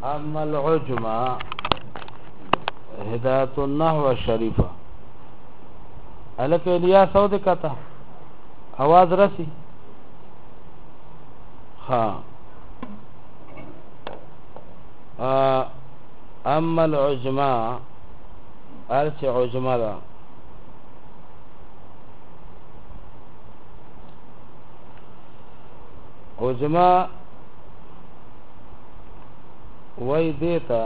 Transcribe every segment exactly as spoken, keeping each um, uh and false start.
اما العجمه هدایت النحو الشریفه الک الیا سود کتا आवाज رسی ها اما العجمه ارچ عجمه دا عجمه وی دیتا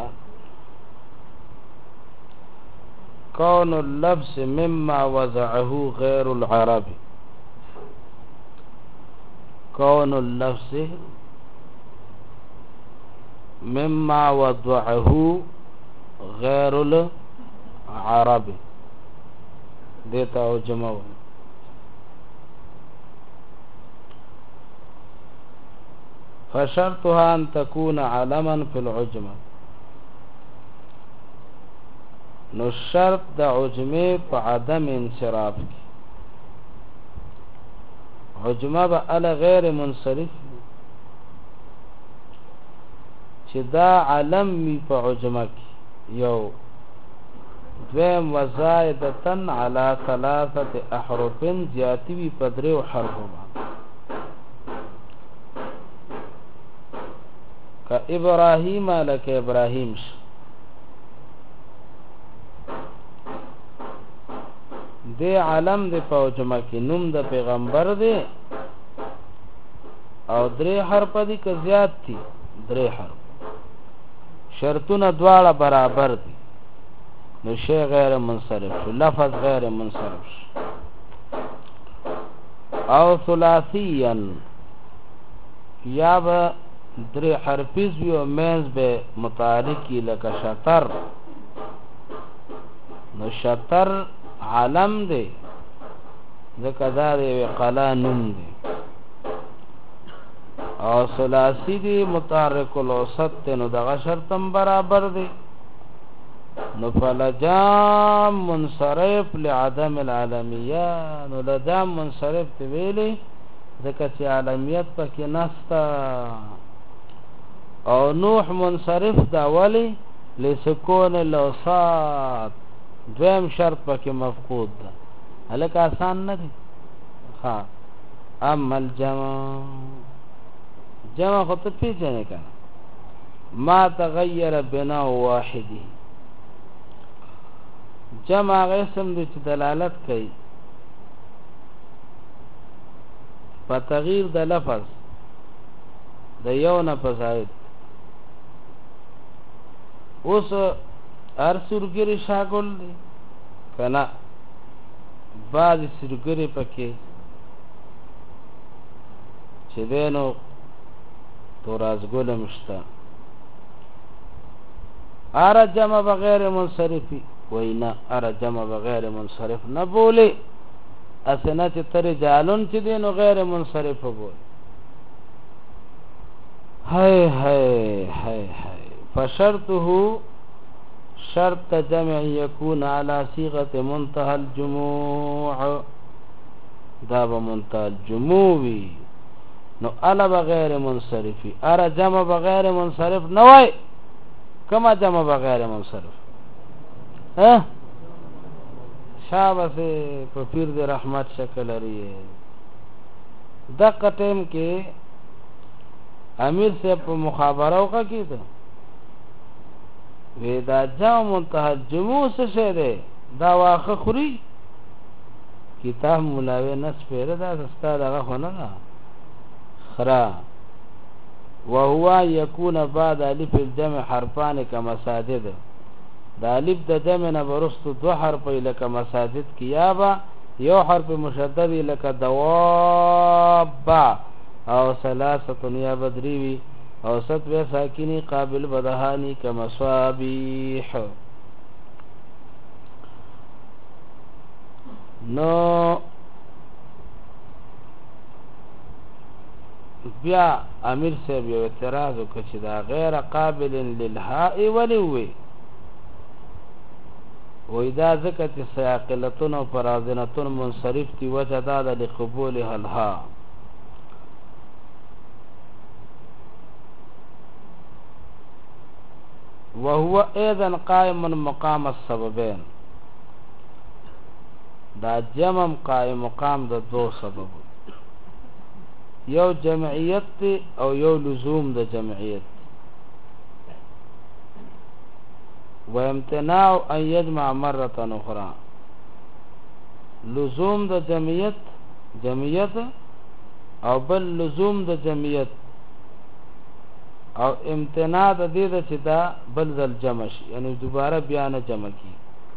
كون اللبس مما وضعه غير العربي كون اللبس مما وضعه غير العربي دیتا او جمع فشرطها ان تكون علما في العجمه نو شرط د عجمه په عدم انصراف کی عجمه به ال غیر منصرف چې دا علم می په عجمه کی یو دویم وزائدتن على ثلاثه احرف زیاتی وی په درو حرفو کا ابراهیم لک ابراهیم دی علم دی پوجمه کی نوم د پیغمبر دی او درې حرف دي که زیات دي درې حرف شرطونه دواړه برابر دي نو شی غیر منصرف شو لفظ غیر منصرف شو او ثلاثیا یا به درې حرفیز وي او منځ به متحرکی لکه شطر نو شطر علم دی ذکر دا دی قلا نوم دی او ثلاثی دی متحرک الوسط تی نو دغه شرطم برابر دی نو فلجام منصرف لعدم العالمیه نو لجام منصرف تی ویلی ذکر چی عالمیت پاکی نستا او نوح منصرف دا ولی لسکون الاوساط دویم شرط پاکی مفقود دا حلق آسان ندی خواه اما الجمع جمع خود پیچنے کا ما تغیر بنا واحدی جمع غیسم دی چی دلالت کئی پا تغییر دا لفظ دا یو نا پساید اوس هر سرګری شاګل دی کنا بعض سرګری پکې چې دینو تو رازګل مشتا ار جمع بغیر منصرفی وینا ار جمع بغیر منصرف نه بولی اسنه چې تر جالون چې دینو غیر منصرف بول هاي هاي هاي هاي فشرطه شرط جمع يكون على صيغه منتهى الجموع دا بمنتهى الجموع نو الا بغیر منصرفی ار جمع بغیر منصرف نه وای کما جمع بغیر منصرف ها شابه په پیر د رحمت شکل لري دغه ټیم کې امیر سے په مخابره وکړه کیده ودا جاء منتهى الجموع څه ده دا واخه خوري کتاب ملاوی نس پیره دا ستا دغه خونه خرا وهو يكون بعد الف الجمع حرفان كمساجد دا الف د جمع نه ورستو دو حرف لکه مساجد کیابا یو حرف مشدد لکه دواب او ثلاثه یا بدریوی او ست و ساکنی قابل بدهانی کمصابیح نو بیا امیر صاحب یو اعتراض وکړ چې دا غیر قابل للهاء ولوي وې دا ځکه چې ساقلتون او پرازنتون منصرف دي وجه دا د لقبولها الها وهو ايضا قائم مقام السببين دا جمع قائم مقام د دو سبب یو جمعیت تی او یو لزوم د جمعیت و امتناع ان یجمع مرة اخرى لزوم د جمعیت جمعیت او بل لزوم د جمعیت او امتناع د دې د چې دا بل ځل جمع شي یعنی دوباره بیا نه جمع کی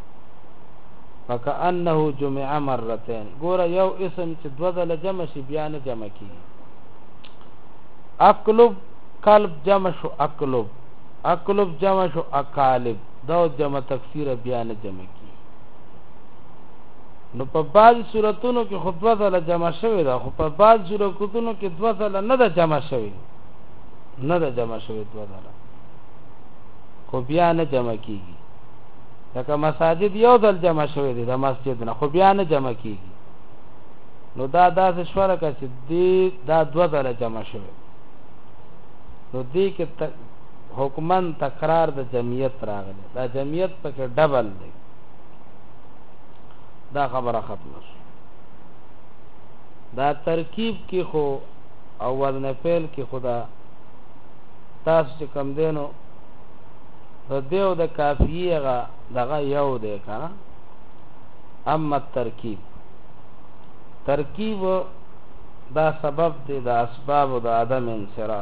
فکأنه جمع مرتين ګوره یو اسم چې دو ځله جمع شي بیا نه جمع کی اقلب قلب جمع شو اقلب اقلب جمع شو اقالب دا جمع تکثیر بیا نه جمع کی نو په بعض صورتونو کې خو دو ځله جمع شوی دا خو په بعض صورتونو کې دو ځله نه ده جمع شوی نه ده جمع شوی دو ځله خو بیا نه جمع کیږي لکه مساجد یو ځل جمع شوی دی د مسجد نه خو بیا نه جمع کیږي نو دا داسې شوله که چې دی دا دو ځله جمع شوی نو دی کې حکمن تکرار د جمعیت راغلی دا جمعیت پکې ډبل دی دا خبره ختمه شو دا ترکیب کې خو او وزن فعل کې خدا تاسو چې کم دینو د دیو د کافیه غا دغه یو دی کنه اما ترکیب ترکیب دا سبب دی د اسباب د عدم انصراف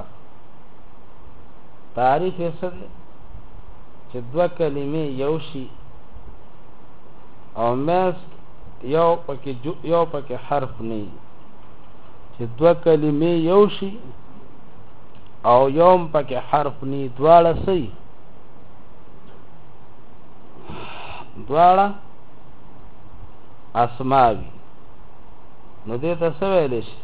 تعریف یې څه دی چې دوه کلمې یو شي او مس یو پکې یو پکې حرف نه چې دوه کلمې یو شي او یوم پکې حرف نه دواړه صحیح دواړه اسماوي نو دې ته څه ویل شي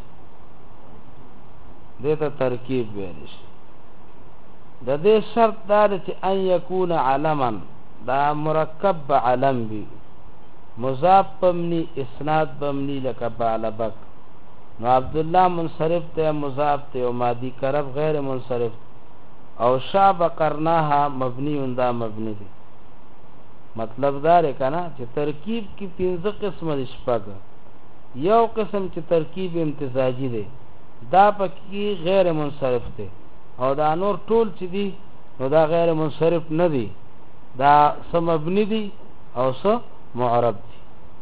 دې ته ترکیب ویل شي د دې شرط دا چې ان یکون علما دا مرکب علم وي مضاف بمنی اسناد بمنی لکه بعلبک نو عبدالله منصرف ته مضاف ته او مادی کرب غیر منصرف او شاب قرناها مبنی دا مبنی دی مطلب دا رې کنه چې ترکیب کې پنځه قسم دي شپږ یو قسم چې ترکیب امتزاجی دی دا پکې غیر منصرف دی او دا نور ټول چې دي نو دا غیر منصرف نه دي دا سم مبنی دي او سم معرب دي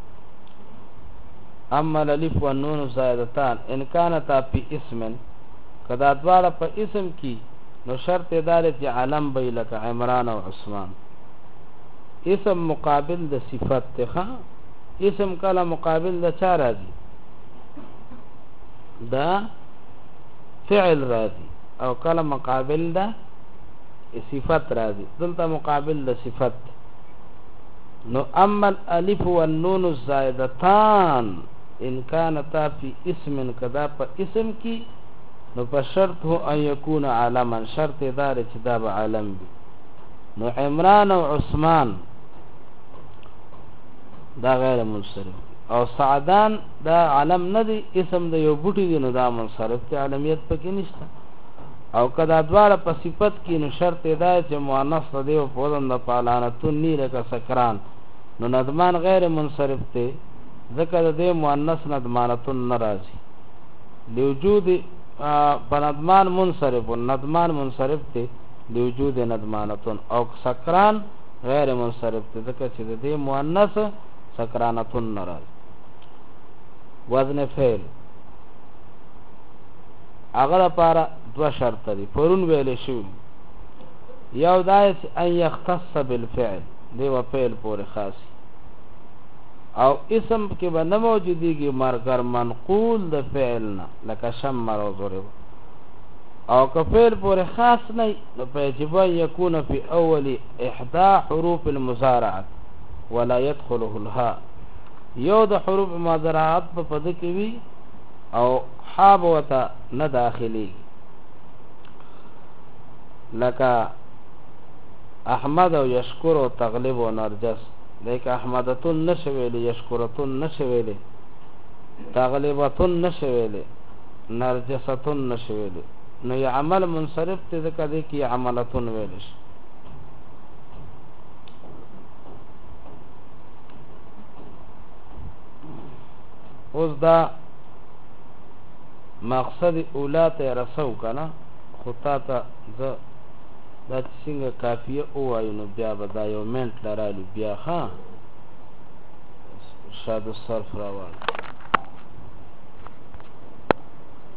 اما الالف والنون زائدتان ان كانتا في اسم کدا دواړه په اسم کې نو شرط دار چې علم به لك عمران او عثمان اسم مقابل د صفت ته اسم کله مقابل د چا راځي دا فعل راځي او کله مقابل د صفت راځي دلته مقابل د صفت نو اما الالف والنون الزائدتان ان كانتا في اسم کدا په اسم کې نو په شرط هو ان يكون علما شرط دار چې دا به علم وي نو عمران او عثمان دا غیر منصرف او سعدان دا علم نه دی اسم د یو بوټي دی نو دا منصرف ته علمیت پکې نشته او کدا دواړه په صفت کې نو شرط دا چې مؤنث دی او په دند پالانتون نی لکه سکران نو ندمان غیر منصرف ته ذکر دې مؤنث ندمانتون ناراضي لوجود بندمان منصرف و ندمان منصرف ته لوجود ندمانتون او سکران غیر منصرف ته ذکر چې دې مؤنث سکرانتون ناراضي وزن فعل هغه لپاره دو شرط دي پرون ویل شو یو دایس ان یختص بالفعل دی و فعل پورې خاص او اسم کې به نه موجوديږي مرګر منقول د فعل نه لکه شمر او ضرب او که فعل پورې خاص نه نو یجب ان يكون في اول احدى حروف المضارعه ولا يدخله الهاء یو د حروف مضارعات په پد کې وي او حاب وته نه داخلي لکه احمد او یشکر او تغلب او نرجس لیک احمدتون نشویل یشکرتون نشویل تغلبتون نشویل نرجستون نشویل نو ی عمل منصرف ته ذکر دی کی عملتون ویلش اوس دا مقصد اولا ته رسو کنه خو تا ته زه دا چې څنګه کافیه ووایو نو بیا به دا یو منټ لرالو بیا ښه شاید الصرف راوړو